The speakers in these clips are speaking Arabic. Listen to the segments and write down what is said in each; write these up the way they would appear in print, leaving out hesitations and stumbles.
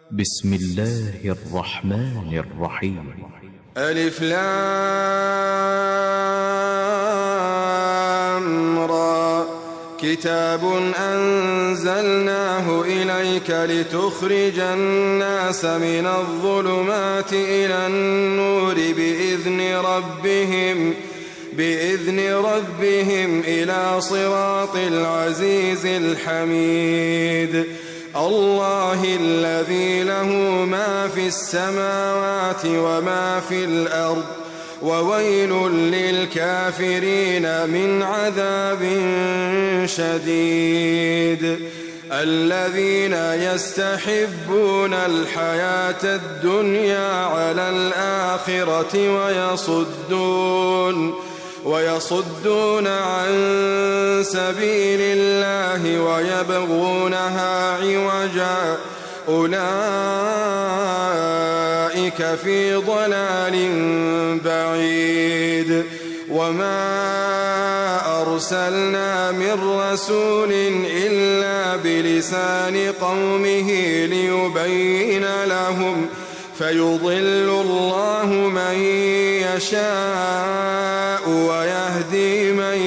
بسم الله الرحمن الرحيم. ألف لام را كتاب أنزلناه إليك لتخرج الناس من الظلمات إلى النور بإذن ربهم إلى صراط العزيز الحميد. الله الذي له ما في السماوات وما في الأرض وويل للكافرين من عذاب شديد. الذين يستحبون الحياة الدنيا على الآخرة ويصدون عن سبيل الله ويبغونها عوجا أولئك في ضلال بعيد. وما أرسلنا من رسول إلا بلسان قومه ليبين لهم فيضل الله من يشاء ويهدي من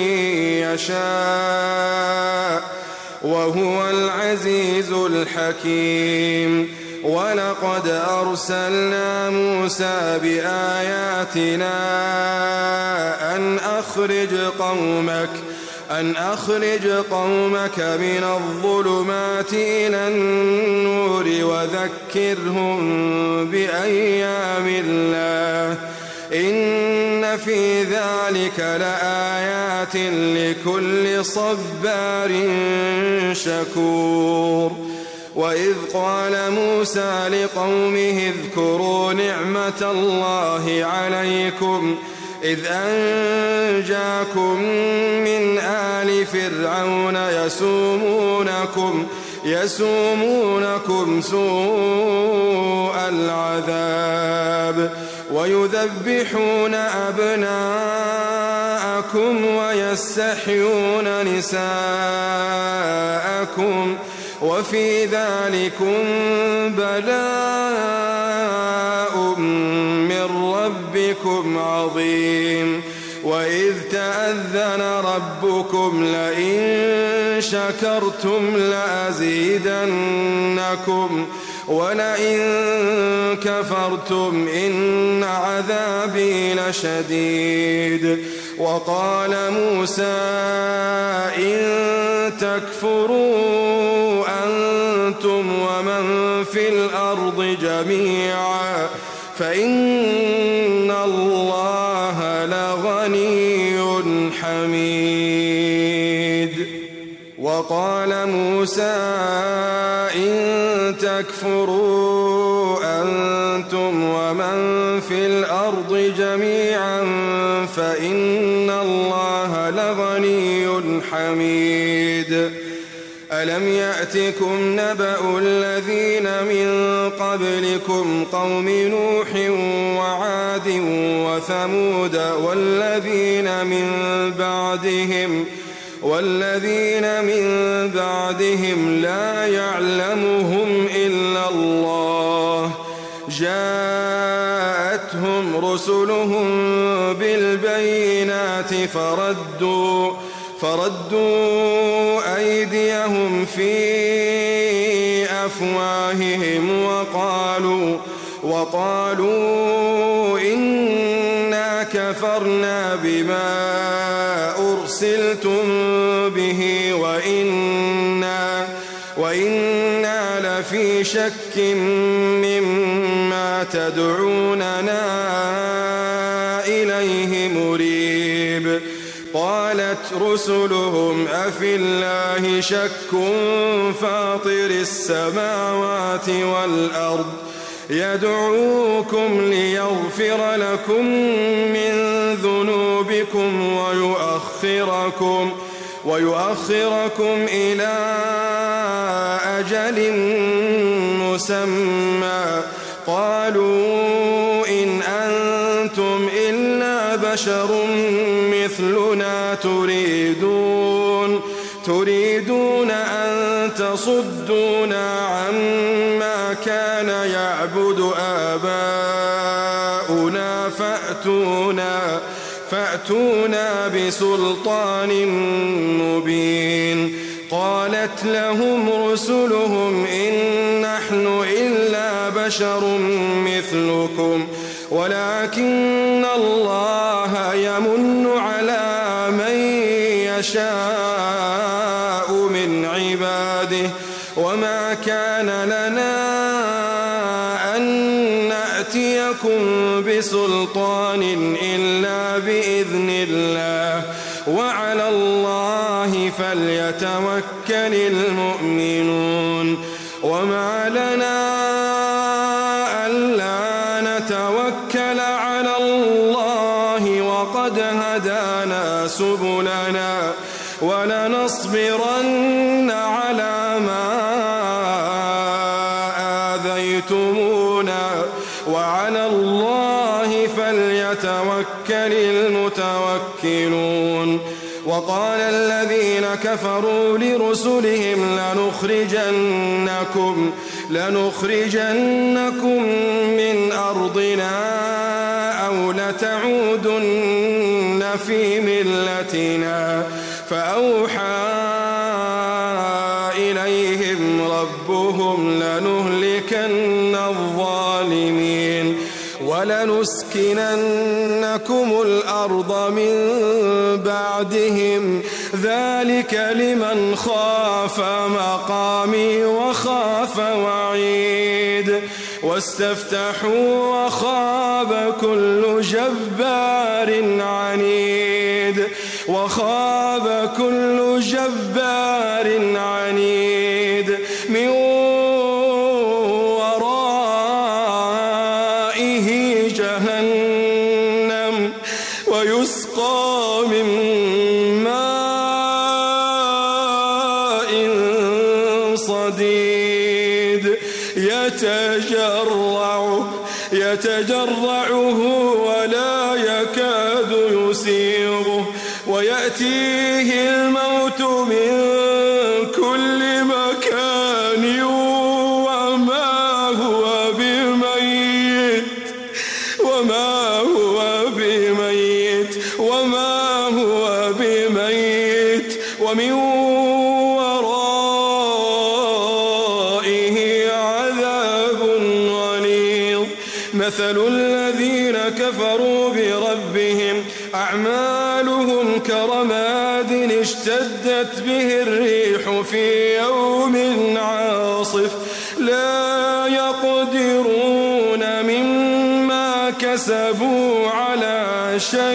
يشاء وهو العزيز الحكيم. ولقد أرسلنا موسى بآياتنا أن أخرج قومك من الظلمات إلى النور وذكرهم بأيام الله إن في ذلك لآيات لكل صبار شكور. وإذ قال موسى لقومه اذكروا نعمة الله عليكم إذ أنجاكم من آل فرعون يسومونكم سوء العذاب ويذبحون أبناءكم ويستحيون نساءكم وفي ذلكم بلاء من ربكم عظيم. وإذ تأذن ربكم لئن شكرتم لأزيدنكم ولئن كفرتم إن عذابي لشديد. وقال موسى إن تكفروا أنتم ومن في الأرض جميعا فإن الله لغني حميد. وقال موسى إن تكفروا أنتم ومن في الأرض جميعا فإن الله لغني حميد. ألم يأتكم نبأ الذين من قبلكم قوم نوح وعاد وثمود والذين من بعدهم لا يعلمهم إلا الله جاءتهم رسلهم بالبينات فردوا أيديهم في أفواههم وقالوا إنا كفرنا بما أرسلتم به وإنا لفي شك مما تدعوننا إليه مريب. قالت رسلهم أفي الله شك فاطر السماوات والأرض يدعوكم ليغفر لكم من ذنوبكم ويؤخركم إلى أجل مسمى قالوا إن أنتم إلا بشر مثلنا تريدون أن تصدونا عما كان يعبد آباؤنا فأتونا بسلطان مبين. قالت لهم رسلهم إن نحن إلا بشر مثلكم ولكن الله يمن على من يشاء من عباده وما كان لنا أن نأتيكم بسلطان إلا بإذن الله وعلى الله فليتوكل المؤمنون. وما لنا ألا نتوكل على الله وقد هدانا سبلنا ولنصبرن على ما آذيتمونا وعلى الله فليتوكل المتوكلون. وقال الذين كفروا لرسلهم لنخرجنكم من أرضنا أو لتعودن في ملتنا فأوحى إليهم ربهم لنهلكن الظالمين ولنسكننكم الأرض من بعدهم ذلك لمن خاف مقامي وخاف وعيد. واستفتحوا وخاب كل جبار عنيد من ورائه جهنم ويسقى من ماء صديد يتجرعه ولا يكاد يسيغه ويأتيه الموت من كل مكان وما هو بميت ومن ورائه عذاب غليظ. مثل الذين كفروا بربهم أعمالهم كرماد اشتدت به الريح في يوم عاصف لا يقدرون مما كسبوا على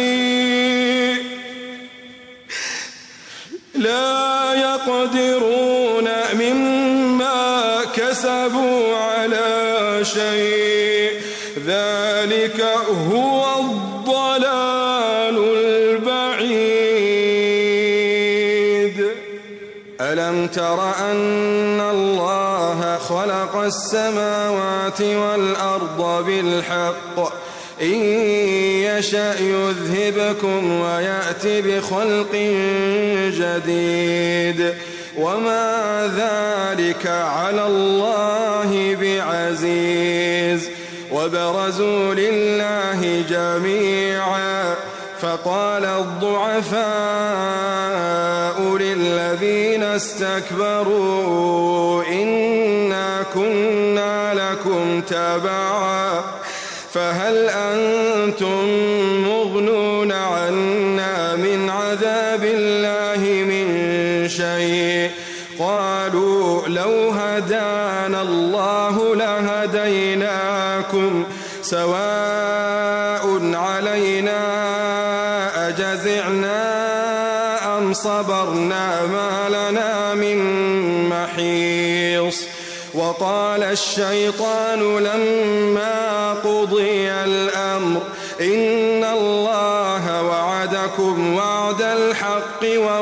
شيء ذلك هو الضلال البعيد. ألم تر أن الله خلق السماوات والأرض بالحق إن يشأ يذهبكم ويأتي بخلق جديد وما ذلك على الله بعزيز. وبرزوا لله جميعا فقال الضعفاء للذين استكبروا إنا كنا لكم تبعا فهل أنتم مغنون عنا من عذاب الله من شيء؟ قالوا لو هدانا الله لهديناكم سواء علينا أجزعنا أم صبرنا ما لنا من محيص. وقال الشيطان لما قضي الأمر إن الله وعدكم وعد الحق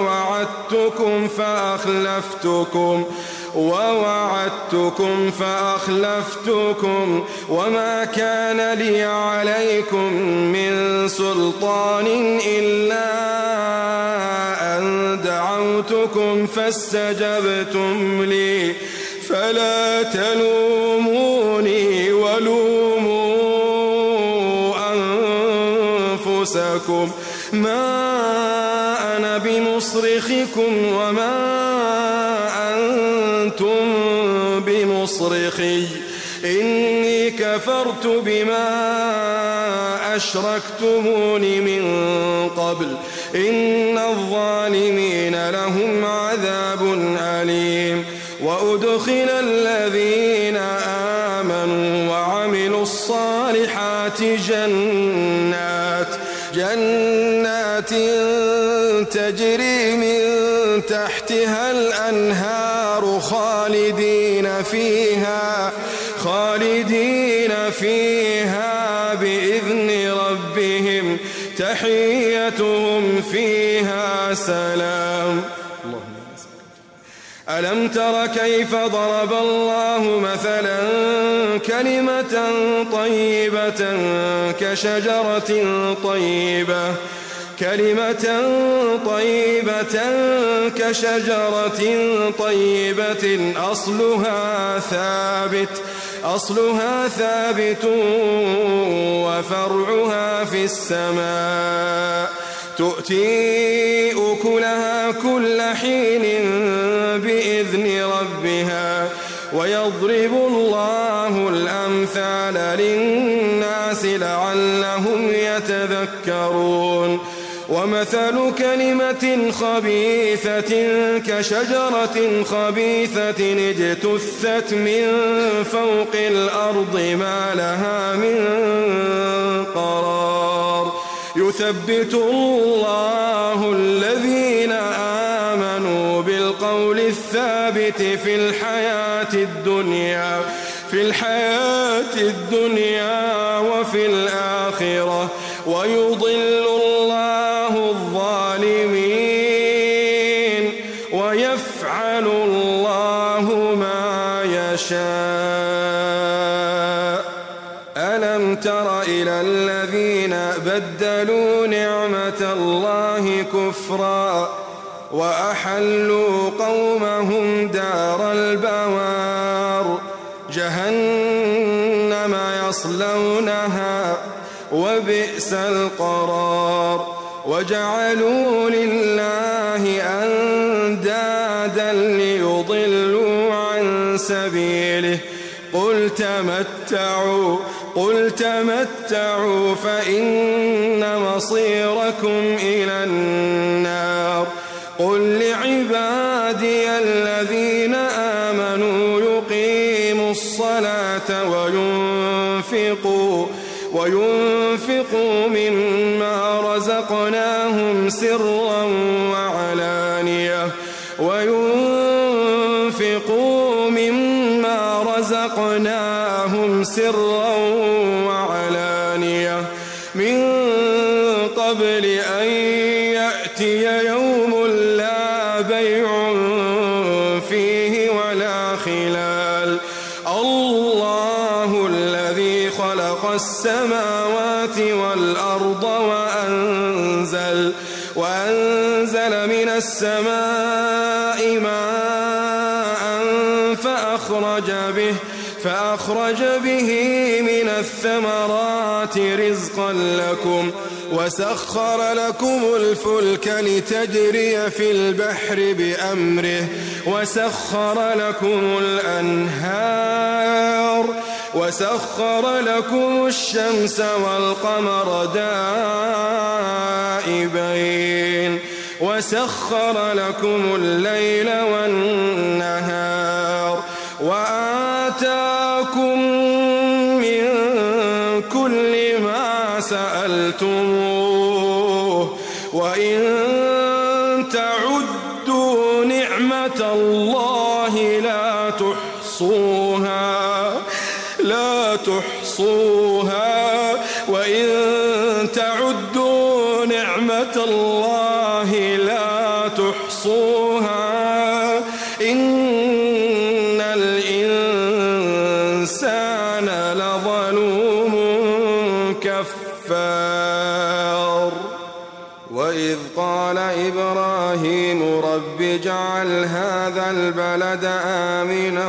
ووعدتكم فأخلفتكم وما كان لي عليكم من سلطان إلا أن دعوتكم فلا تلوموني ولوموا أنفسكم ما أنا بمصرخكم وما أنتم بمصرخي إني كفرت بما أشركتمون من قبل إن الظالمين لهم عذاب أليم وأدخل الذين آمنوا وعملوا الصالحات جنات تجري من تحتها الأنهار خالدين فيها بإذن ربهم تحيتهم فيها سلام. ألم تر كيف ضرب الله مثلا كلمة طيبة كشجرة طيبة أصلها ثابت وفرعها في السماء تؤتي أكلها كل حين بإذن ربها ويضرب الله الأمثال للناس لعلهم يتذكرون. ومثل كلمة خبيثة كشجرة خبيثة اجتثت من فوق الأرض ما لها من قرار يثبت الله الذين آمنوا بالقول الثابت في الحياة الدنيا وفي الآخرة ويضل الله الظالمين ويفعل الله ما يشاء. ألم تر إلى الذين بدلوا نعمة الله كفرا وأحلوا قومهم دار البوار جهنم يصلونها وبئس القرار وجعلوا لله أندادا ليضلوا عن سبيله قل تمتعوا فإن مصيركم إلى النار. قل لعبادي الذين آمنوا يقيموا الصلاة وينفقوا مما رزقناهم سرا وعلانية من قبل أن يأتي يوم لا بيع فيه ولا خلال. الله الذي خلق السماوات والأرض وأنزل من السماء ماء فأخرج به من الثمرات رزقا لكم وسخر لكم الفلك لتجري في البحر بأمره وسخر لكم الأنهار وسخر لكم الشمس والقمر دائبين وسخر لكم الليل والنهار وآتاكم من كل ما سألتموه وإن تعدوا نعمة الله لا تحصوها وإن تعدوا نعمة الله لا تحصوها إن الإنسان لظلوم كفار. وإذ قال إبراهيم رب اجعل هذا البلد آمنا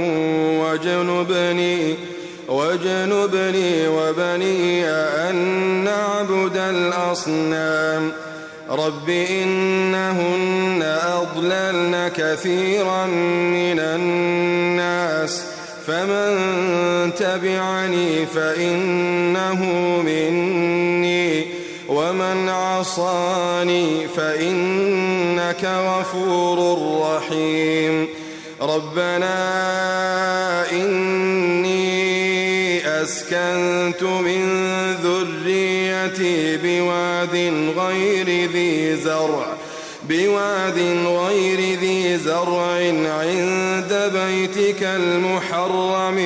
واجنبني وبني أن نعبد الأصنام رب إنهن أضللن كثيرا من الناس فمن تبعني فإنه مني ومن عصاني فإنك غفور رحيم ربنا إني أسكنت من ذريتي بواد غير ذي زرع عند بيتك المحرم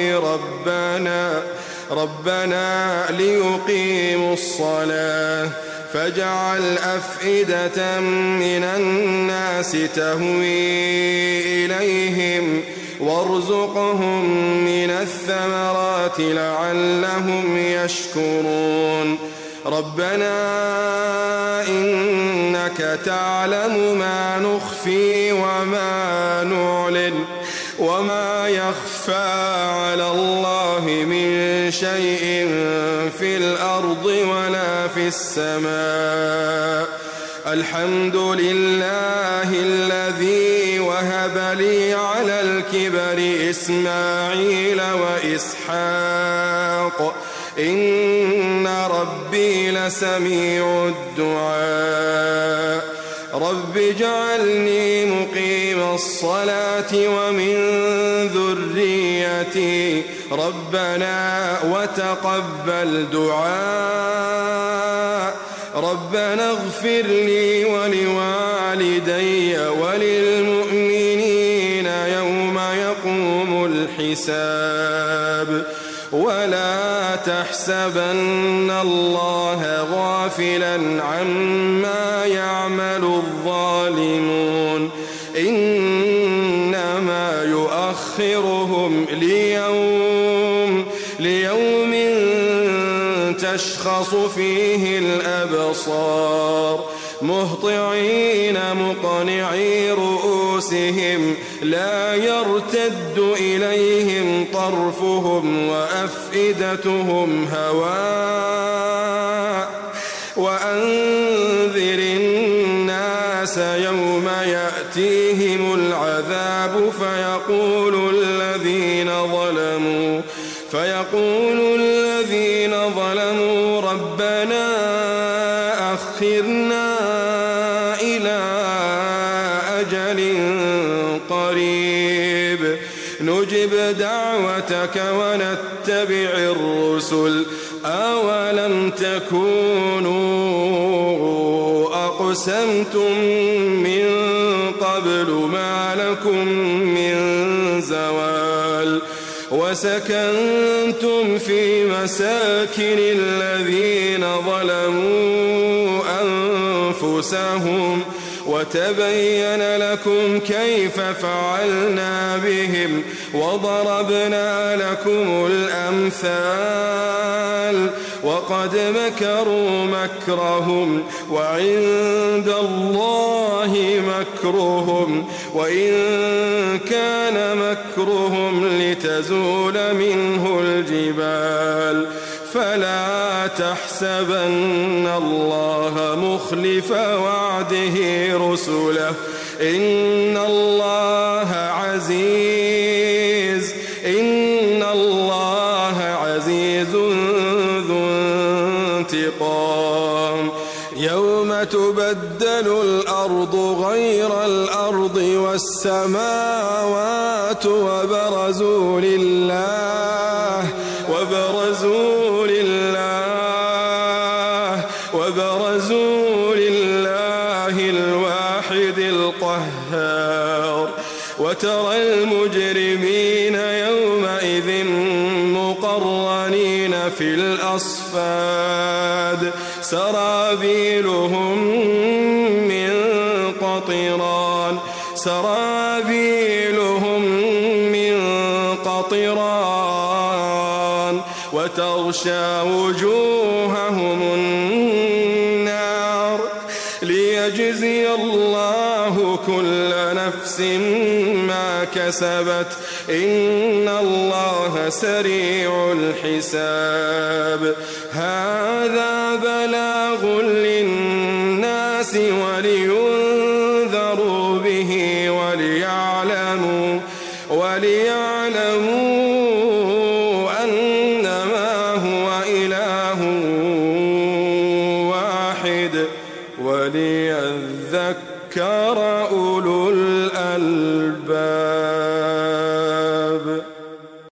ربنا ليقيموا الصلاة فاجعل أفئدة من الناس تهوي إليهم وارزقهم من الثمرات لعلهم يشكرون ربنا إنك تعلم ما نخفي وما نعلن وما يخفى على الله من شيء في الأرض ولا في السماء الحمد لله الذي وهب لي على الكبر إسماعيل وإسحاق إن ربي لسميع الدعاء رب اجعلني مقيم الصلاة ومن ذريتي ربنا وتقبل دعاء ربنا اغفر لي ولوالدي وللمؤمنين يوم يقوم الحساب ولا تحسبن الله غافلا عما يعمل الظالمون إنما يؤخرهم ليوم تشخص فيه الأبصار مهطعين مقنعي رؤوسهم لا يرتد إليهم طرفهم وأفئدتهم هواء وأنذر الناس يوم يأتيهم العذاب فيقول الذين ظلموا ربنا أخرنا إلى أجل قريب نجب دعوتك ونتبع الرسل أولم تكونوا أقسمتم من قبل ما لكم من زوال وسكنتم في مساكن الذين ظلموا أنفسهم وتبين لكم كيف فعلنا بهم وضربنا لكم الأمثال وقد مكروا مكرهم وعند الله مكرهم وإن كان مكرهم لتزول منه الجبال فلا تحسبن الله مخلف وعده رسله إن الله عزيز ذو انتقام يوم تبدل الأرض غير الأرض والسماوات وبرزوا لله الواحد القهار وترى المجرمين يومئذ مقرنين في الأصفاد سرابيلهم من قطران وتغشى وجوههم النار ليجزي الله كل نفس ما كسبت إن الله سريع الحساب هذا بلاغ للناس ولينذروا به وليعلموا أنما هو إله واحد وليذكر أولو الألباب.